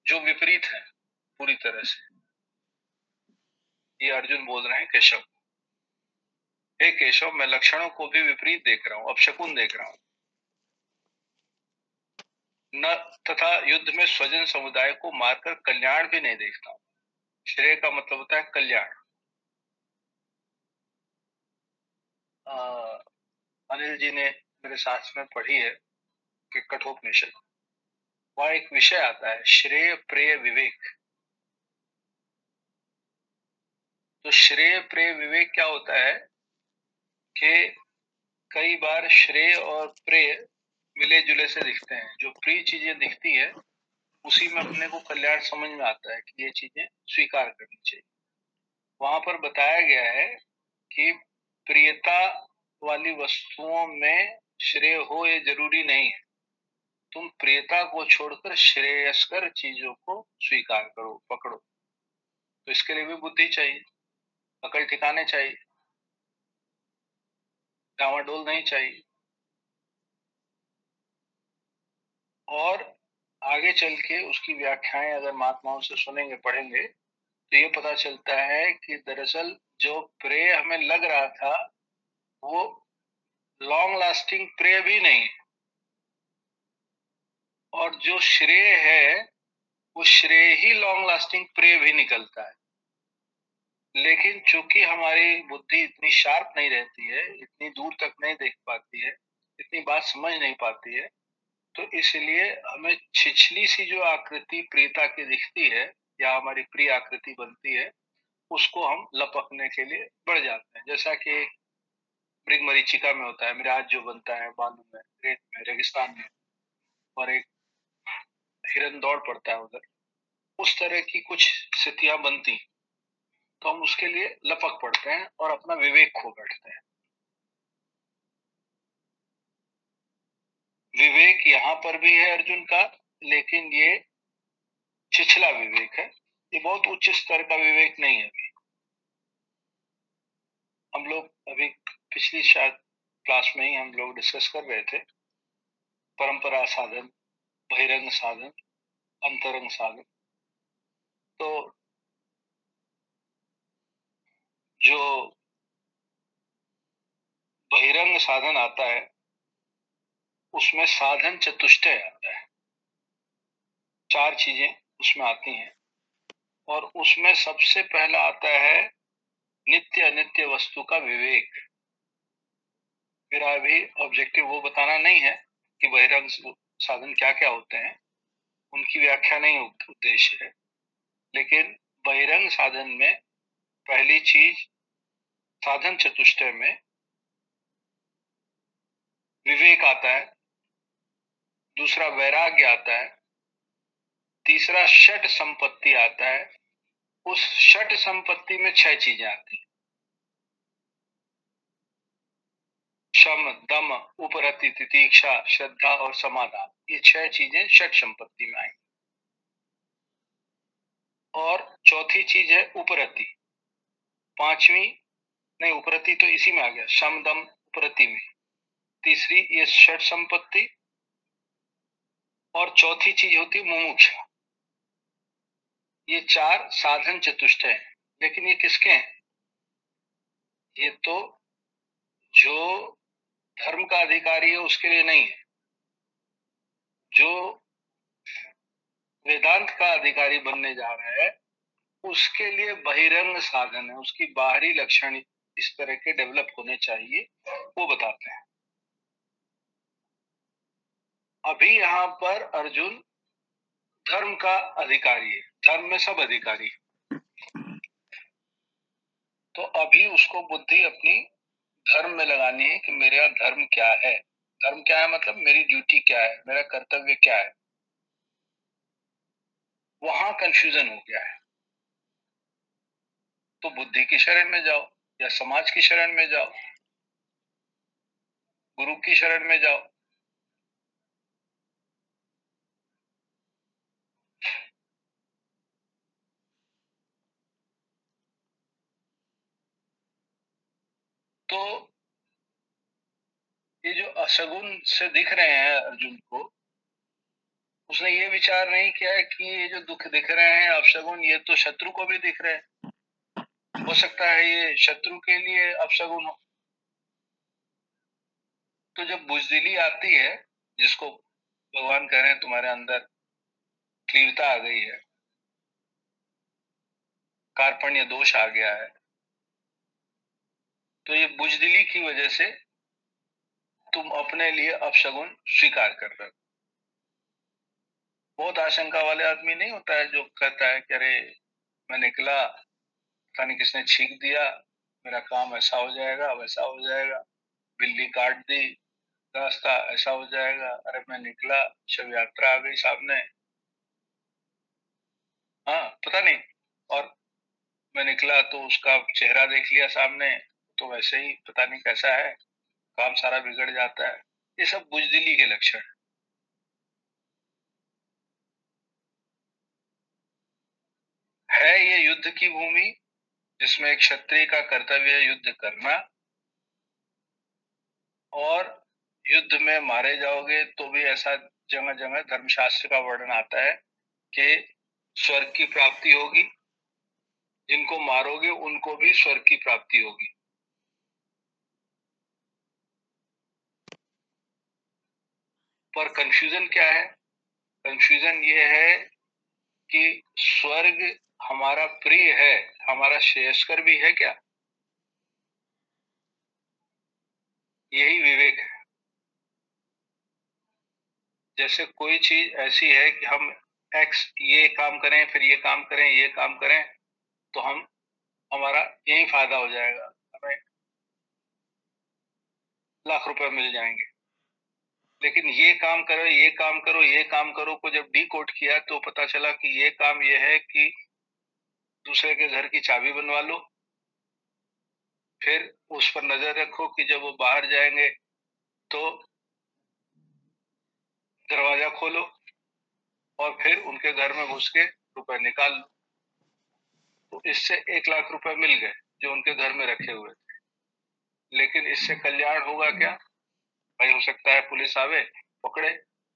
जो विपरीत है पूरी तरह से। ये अर्जुन बोल रहे हैं केशव, हे केशव, मैं लक्षणों को भी विपरीत देख रहा हूं, अपशकुन देख रहा हूं। न तथा युद्ध में स्वजन समुदाय को मारकर कल्याण भी नहीं देखता हूं। श्रेय का मतलब होता है कल्याण। अनिल जी ने मेरे साथ में पढ़ी है कि कठोपनिषद, वहां एक विषय आता है श्रेय प्रेय विवेक। तो श्रेय प्रेय विवेक क्या होता है कि कई बार श्रेय और प्रेय मिले जुले से दिखते हैं। जो प्रिय चीजें दिखती है उसी में अपने को कल्याण समझ में आता है कि ये चीजें स्वीकार करनी चाहिए। वहां पर बताया गया है कि प्रियता वाली वस्तुओं में श्रेय हो ये जरूरी नहीं है। तुम प्रियता को छोड़कर श्रेयस्कर चीजों को स्वीकार करो, पकड़ो। तो इसके लिए भी बुद्धि चाहिए, अकल ठिकाने चाहिए, डावाडोल नहीं चाहिए। और आगे चल के उसकी व्याख्याएं अगर महात्माओं से सुनेंगे, पढ़ेंगे, तो ये पता चलता है कि दरअसल जो प्रेय हमें लग रहा था वो लॉन्ग लास्टिंग प्रेय भी नहीं है, और जो श्रेय है वो श्रेय ही लॉन्ग लास्टिंग प्रेय भी निकलता है। लेकिन चूंकि हमारी बुद्धि इतनी शार्प नहीं रहती है, इतनी दूर तक नहीं देख पाती है, इतनी बात समझ नहीं पाती है, तो इसलिए हमें छिछली सी जो आकृति प्रियता की दिखती है या हमारी प्रिय आकृति बनती है, उसको हम लपकने के लिए बढ़ जाते हैं। जैसा कि मृग मरीचिका में होता है, मिराज जो बनता है बालू में, रेत में, रेगिस्तान में, और एक हिरन दौड़ पड़ता है उधर, उस तरह की कुछ स्थितियां बनती, तो हम उसके लिए लपक पड़ते हैं और अपना विवेक खो बैठते हैं। विवेक यहाँ पर भी है अर्जुन का, लेकिन ये छिछला विवेक है, ये बहुत उच्च स्तर का विवेक नहीं है। हम लोग अभी पिछली शायद क्लास में ही हम लोग डिस्कस कर रहे थे परंपरा साधन, बहिरंग साधन, अंतरंग साधन। तो जो बहिरंग साधन आता है उसमें साधन चतुष्टय आता है, 4 चीजें उसमें आती हैं, और उसमें सबसे पहला आता है नित्य अनित्य वस्तु का विवेक। मेरा अभी ऑब्जेक्टिव वो बताना नहीं है कि बहिरंग साधन क्या क्या होते हैं, उनकी व्याख्या नहीं उद्देश्य है। लेकिन बहिरंग साधन में पहली चीज, साधन चतुष्टय में विवेक आता है, दूसरा वैराग्य आता है, तीसरा षट संपत्ति आता है। उस षट संपत्ति में 6 चीजें आती हैं, शम, दम, उपरति, तितीक्षा, श्रद्धा और समाधान। ये 6 चीजें षट संपत्ति में आएंगी। और चौथी चीज है उपरति, पांचवी नहीं, उपरति तो इसी में आ गया, शम दम उपरति में। तीसरी ये षट संपत्ति, और चौथी चीज होती मुमुक्षा। ये 4 साधन चतुष्टय हैं। लेकिन ये किसके हैं? ये तो जो धर्म का अधिकारी है उसके लिए नहीं है, जो वेदांत का अधिकारी बनने जा रहा है उसके लिए बहिरंग साधन है, उसकी बाहरी लक्षण इस तरह के डेवलप होने चाहिए, वो बताते हैं। अभी यहाँ पर अर्जुन धर्म का अधिकारी है, धर्म में सब अधिकारी है, तो अभी उसको बुद्धि अपनी धर्म में लगानी है कि मेरा धर्म क्या है। धर्म क्या है मतलब मेरी ड्यूटी क्या है, मेरा कर्तव्य क्या है। वहां कंफ्यूजन हो गया है, तो बुद्धि की शरण में जाओ, या समाज की शरण में जाओ, गुरु की शरण में जाओ। तो ये जो असगुन से दिख रहे हैं अर्जुन को, उसने ये विचार नहीं किया है कि ये जो दुख दिख रहे हैं अपशगुन, ये तो शत्रु को भी दिख रहे हैं, हो सकता है ये शत्रु के लिए अपशगुन हो। तो जब बुजदिली आती है, जिसको भगवान कह रहे हैं तुम्हारे अंदर तीव्रता आ गई है, कार्पण्य दोष आ गया है, तो ये बुजदिली की वजह से तुम अपने लिए अपशगुन स्वीकार कर रहे हो। बहुत आशंका वाले आदमी नहीं होता है जो कहता है कि अरे मैं निकला, पता नहीं किसने छींक दिया, मेरा काम ऐसा हो जाएगा वैसा हो जाएगा, बिल्ली काट दी रास्ता, ऐसा हो जाएगा, अरे मैं निकला शव यात्रा आ गई सामने, हाँ पता नहीं, और मैं निकला तो उसका चेहरा देख लिया सामने, तो वैसे ही पता नहीं कैसा है, काम सारा बिगड़ जाता है। ये सब बुजदिली के लक्षण है। ये युद्ध की भूमि, जिसमें एक क्षत्रिय का कर्तव्य है युद्ध करना, और युद्ध में मारे जाओगे तो भी ऐसा जगह जगह धर्मशास्त्र का वर्णन आता है कि स्वर्ग की प्राप्ति होगी, जिनको मारोगे उनको भी स्वर्ग की प्राप्ति होगी। पर कंफ्यूजन क्या है? कंफ्यूजन ये है कि स्वर्ग हमारा प्रिय है, हमारा श्रेयस्कर भी है क्या? यही विवेक है। जैसे कोई चीज ऐसी है कि हम एक्स ये काम करें, फिर ये काम करें, ये काम करें, तो हम हमारा यही फायदा हो जाएगा, हमें लाख रुपए मिल जाएंगे। लेकिन ये काम करो, ये काम करो, ये काम करो को जब डी कोड किया तो पता चला कि ये काम ये है कि दूसरे के घर की चाबी बनवा लो, फिर उस पर नजर रखो कि जब वो बाहर जाएंगे तो दरवाजा खोलो, और फिर उनके घर में घुस के रुपए निकाल लो। तो इससे 1 लाख रुपए मिल गए जो उनके घर में रखे हुए थे। लेकिन इससे कल्याण होगा क्या? भाई हो सकता है पुलिस आवे पकड़े।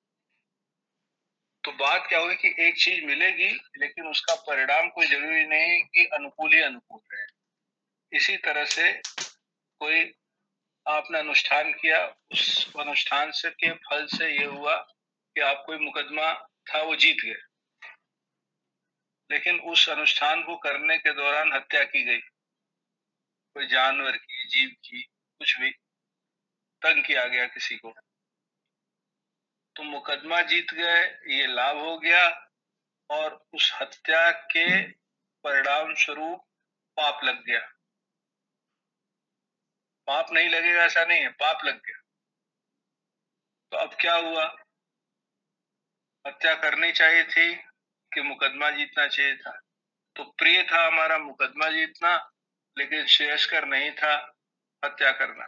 तो बात क्या हुई कि एक चीज मिलेगी, लेकिन उसका परिणाम कोई जरूरी नहीं कि अनुकूल ही अनुकूल है। इसी तरह से कोई आपने अनुष्ठान किया, उस अनुष्ठान से के फल से ये हुआ कि आप कोई मुकदमा था वो जीत गए, लेकिन उस अनुष्ठान को करने के दौरान हत्या की गई, कोई जानवर की, जीव की, कुछ भी तंग किया गया किसी को, तो मुकदमा जीत गए, ये लाभ हो गया, और उस हत्या के परिणाम स्वरूप पाप लग गया। पाप नहीं लगेगा ऐसा नहीं है, पाप लग गया। तो अब क्या हुआ? हत्या करनी चाहिए थी कि मुकदमा जीतना चाहिए था? तो प्रिय था हमारा मुकदमा जीतना, लेकिन श्रेयस्कर नहीं था हत्या करना।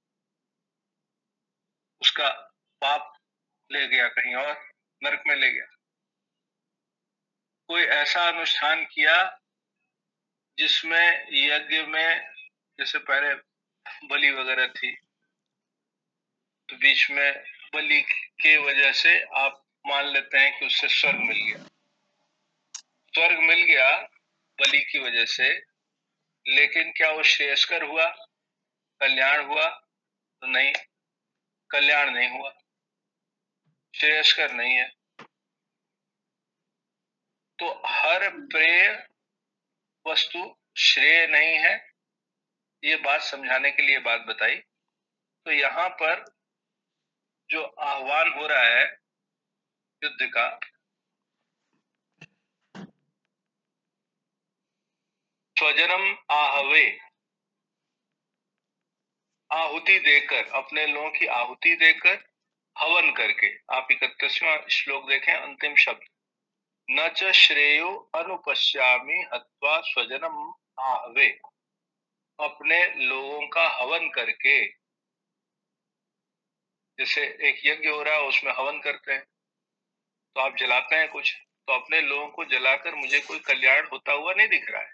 उसका पाप ले गया कहीं और, नरक में ले गया। कोई ऐसा अनुष्ठान किया जिसमें यज्ञ में, जैसे पहले बलि वगैरह थी, तो बीच में बलि के वजह से आप मान लेते हैं कि उससे स्वर्ग मिल गया। स्वर्ग मिल गया बलि की वजह से, लेकिन क्या वो श्रेयस्कर हुआ, कल्याण हुआ? तो नहीं, कल्याण नहीं हुआ, श्रेयस्कर नहीं है। तो हर प्रेय वस्तु श्रेय नहीं है, ये बात समझाने के लिए बात बताई। तो यहाँ पर जो आह्वान हो रहा है युद्ध का, स्वजनम आहवे, आहुति देकर, अपने लोगों की आहुति देकर, हवन करके। आप 31वां श्लोक देखें, अंतिम शब्द, न च श्रेयो अनुपश्यामि हत्वा स्वजनम आहवे, अपने लोगों का हवन करके। जैसे एक यज्ञ हो रहा है, उसमें हवन करते हैं, तो आप जलाते हैं कुछ, तो अपने लोगों को जलाकर मुझे कोई कल्याण होता हुआ नहीं दिख रहा है।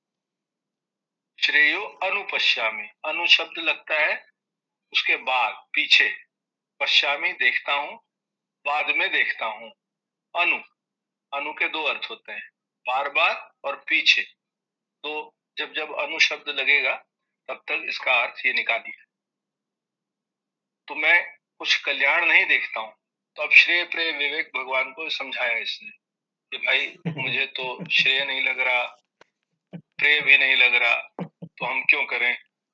श्रेयो अनुपश्यामि, अनु शब्द लगता है उसके बाद पीछे, पश्यामी देखता हूं, बाद में देखता हूं। अनु, अनु के दो अर्थ होते हैं, बार बार और पीछे। तो जब जब अनु शब्द लगेगा तब तक इसका अर्थ ये निकालिए। तो मैं कुछ कल्याण नहीं देखता हूँ। तो अब श्रेय प्रेय विवेक भगवान को समझाया इसने कि भाई मुझे तो श्रेय नहीं लग रहा, प्रेय भी नहीं लग रहा, तो हम क्यों करें।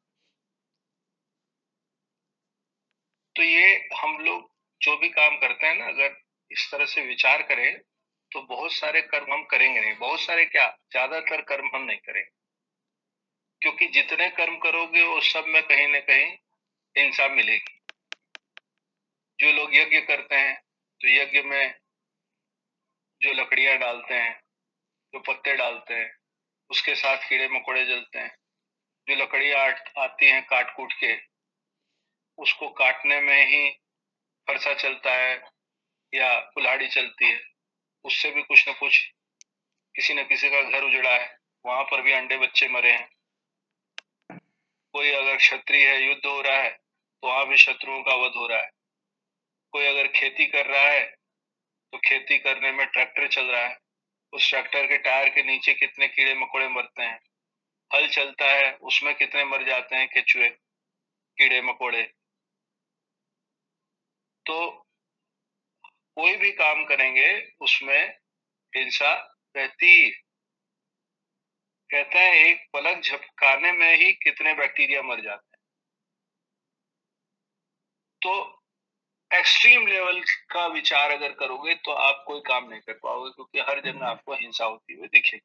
तो ये हम लोग जो भी काम करते हैं ना, अगर इस तरह से विचार करें तो बहुत सारे कर्म हम करेंगे नहीं, बहुत सारे क्या, ज्यादातर कर्म हम नहीं करेंगे। क्योंकि जितने कर्म करोगे वो सब में कहीं ना कहीं हिंसा मिलेगी। जो लोग यज्ञ करते हैं तो यज्ञ में जो लकड़ियां डालते हैं, जो पत्ते डालते हैं, उसके साथ कीड़े मकोड़े जलते हैं। जो लकड़ियां आती हैं काट कूट के, उसको काटने में ही फरसा चलता है या कुल्हाड़ी चलती है, उससे भी कुछ न कुछ किसी न किसी का घर उजड़ा है, वहां पर भी अंडे बच्चे मरे हैं। कोई अगर क्षत्रिय है, युद्ध हो रहा है तो वहां भी शत्रुओं का वध हो रहा है। कोई अगर खेती कर रहा है तो खेती करने में ट्रैक्टर चल रहा है, उस ट्रैक्टर के टायर के नीचे कितने कीड़े मकोड़े मरते हैं। हल चलता है उसमें कितने मर जाते हैं केचुए, कीड़े मकोड़े। तो कोई भी काम करेंगे उसमें हिंसा रहती ही। कहते हैं एक पलक झपकाने में ही कितने बैक्टीरिया मर जाते हैं। तो एक्सट्रीम लेवल का विचार अगर करोगे तो आप कोई काम नहीं कर पाओगे, क्योंकि हर जगह आपको हिंसा होती हुई दिखेगी।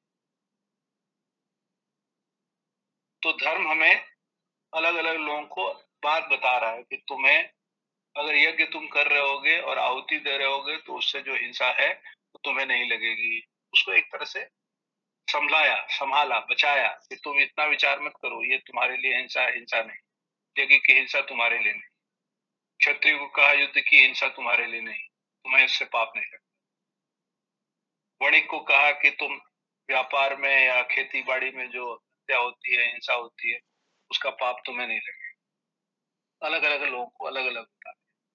तो धर्म हमें अलग अलग लोगों को बात बता रहा है कि तुम्हें अगर यज्ञ तुम कर रहे होगे और आहुति दे रहे होगे तो उससे जो हिंसा है तो तुम्हें नहीं लगेगी। उसको एक तरह से समझाया, संभाला, बचाया कि तुम इतना विचार मत करो, ये तुम्हारे लिए हिंसा है, हिंसा नहीं। यज्ञ की हिंसा तुम्हारे लिए नहीं। क्षत्रिय को कहा युद्ध की हिंसा तुम्हारे लिए नहीं, तुम्हें इससे पाप नहीं लगता। वणिक को कहा कि तुम व्यापार में या खेती बाड़ी में जो हत्या होती है, हिंसा होती है, उसका पाप तुम्हें नहीं लगेगा। अलग अलग लोगों को अलग अलग होता है।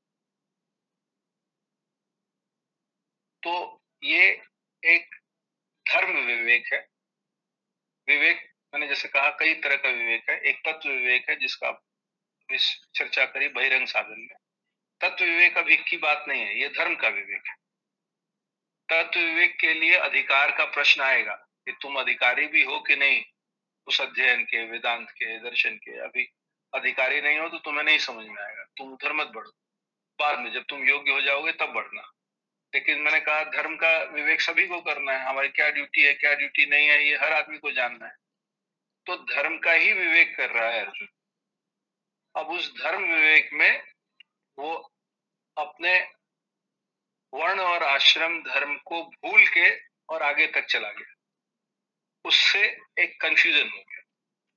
तो ये एक धर्म विवेक है। विवेक मैंने जैसे कहा कई तरह का विवेक है। एक तत्व विवेक है जिसका इस चर्चा करी बहिरंग साधन में। तत्व विवेक अभी की बात नहीं है, ये धर्म का विवेक है। तत्व विवेक के लिए अधिकार का प्रश्न आएगा कि तुम अधिकारी भी हो कि नहीं उस अध्ययन के, वेदांत के, दर्शन के। अभी अधिकारी नहीं हो तो तुम्हें नहीं समझ में आएगा, तुम उधर मत बढ़ो। बाद में जब तुम योग्य हो जाओगे तब बढ़ना। लेकिन मैंने कहा धर्म का विवेक सभी को करना है। हमारी क्या ड्यूटी है, क्या ड्यूटी नहीं है, ये हर आदमी को जानना है। तो धर्म का ही विवेक कर रहा है अर्जुन। अब उस धर्म विवेक में वो अपने वर्ण और आश्रम धर्म को भूल के और आगे तक चला गया। उससे एक कंफ्यूजन हो गया।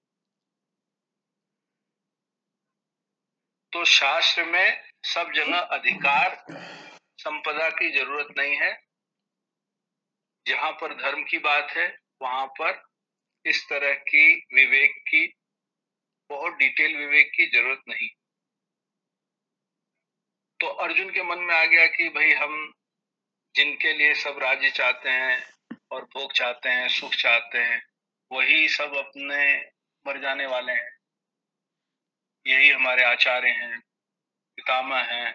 तो शास्त्र में सब जगह अधिकार संपदा की जरूरत नहीं है। जहां पर धर्म की बात है वहां पर इस तरह की विवेक की, बहुत डिटेल विवेक की जरूरत नहीं। तो अर्जुन के मन में आ गया कि भाई हम जिनके लिए सब राज्य चाहते हैं और भोग चाहते हैं, सुख चाहते हैं, वही सब अपने मर जाने वाले हैं। यही हमारे आचार्य हैं, पितामह हैं।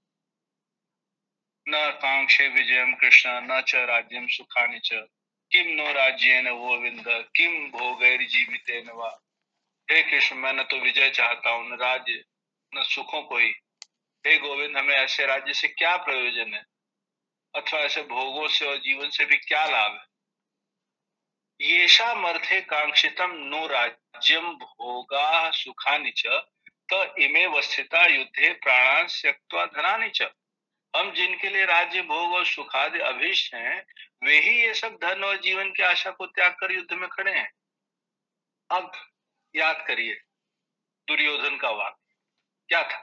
न कांक्षे विजयम कृष्ण न च राज्यम सुखानि च किम नो राज्येन वो विंद किम भोगैर्जीवितेन वा। हे कृष्ण, मैं न तो विजय चाहता हूँ, न राज्य, न सुखों को ही। हे गोविंद, हमें ऐसे राज्य से क्या प्रयोजन है, अथवा ऐसे भोगों से और जीवन से भी क्या लाभ है। येषामर्थे कांक्षितम नो राज्यम भोगा सुखानि च त इमे वस्थिता युद्धे प्राणान् त्यक्त्वा धनानि च। हम जिनके लिए राज्य भोग और सुखादि अभीष्ट हैं, वे ही ये सब धन और जीवन की आशा को त्याग कर युद्ध में खड़े हैं। अब याद करिए दुर्योधन का वाक्य क्या था।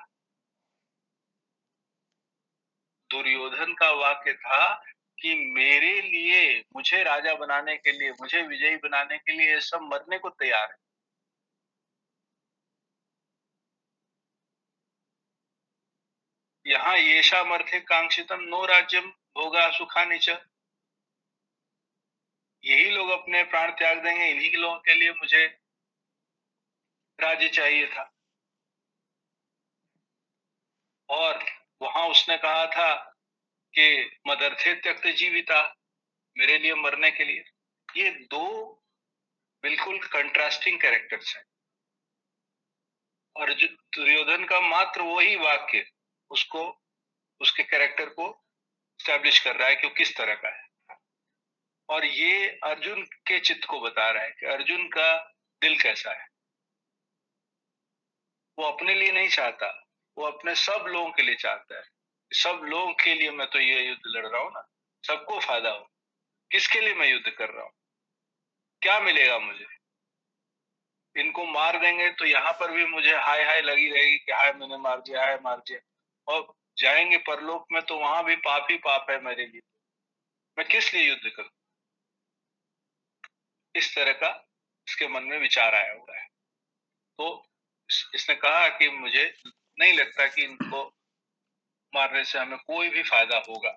दुर्योधन का वाक्य था कि मेरे लिए, मुझे राजा बनाने के लिए, मुझे विजयी बनाने के लिए ये सब मरने को तैयार है। यहाँ येषामर्थे कांक्षितम नो राज्यम भोगा सुखा नीच। यही लोग अपने प्राण त्याग देंगे, इन्हीं के लोगों के लिए मुझे राज्य चाहिए था। और वहां उसने कहा था कि मदर्थे त्यक्त जीविता, मेरे लिए मरने के लिए। ये दो बिल्कुल कंट्रास्टिंग कैरेक्टर्स हैं। और दुर्योधन का मात्र वही वाक्य उसको, उसके कैरेक्टर को स्टैब्लिश कर रहा है कि वो किस तरह का है। और ये अर्जुन के चित्त को बता रहा है कि अर्जुन का दिल कैसा है। वो अपने लिए नहीं चाहता, वो अपने सब लोगों के लिए चाहता है। सब लोगों के लिए मैं तो ये युद्ध लड़ रहा हूं ना, सबको फायदा हो। किसके लिए मैं युद्ध कर रहा हूं, क्या मिलेगा मुझे? इनको मार देंगे तो यहाँ पर भी मुझे हाय हाय लगी रहेगी कि हाय मैंने मार दिया, हाय मार दिया। और जाएंगे परलोक में तो वहां भी पाप ही पाप है मेरे लिए। मैं किस लिए युद्ध करूं? इस तरह का इसके मन में विचार आया हुआ है। तो इसने कहा कि मुझे नहीं लगता कि इनको मारने से हमें कोई भी फायदा होगा।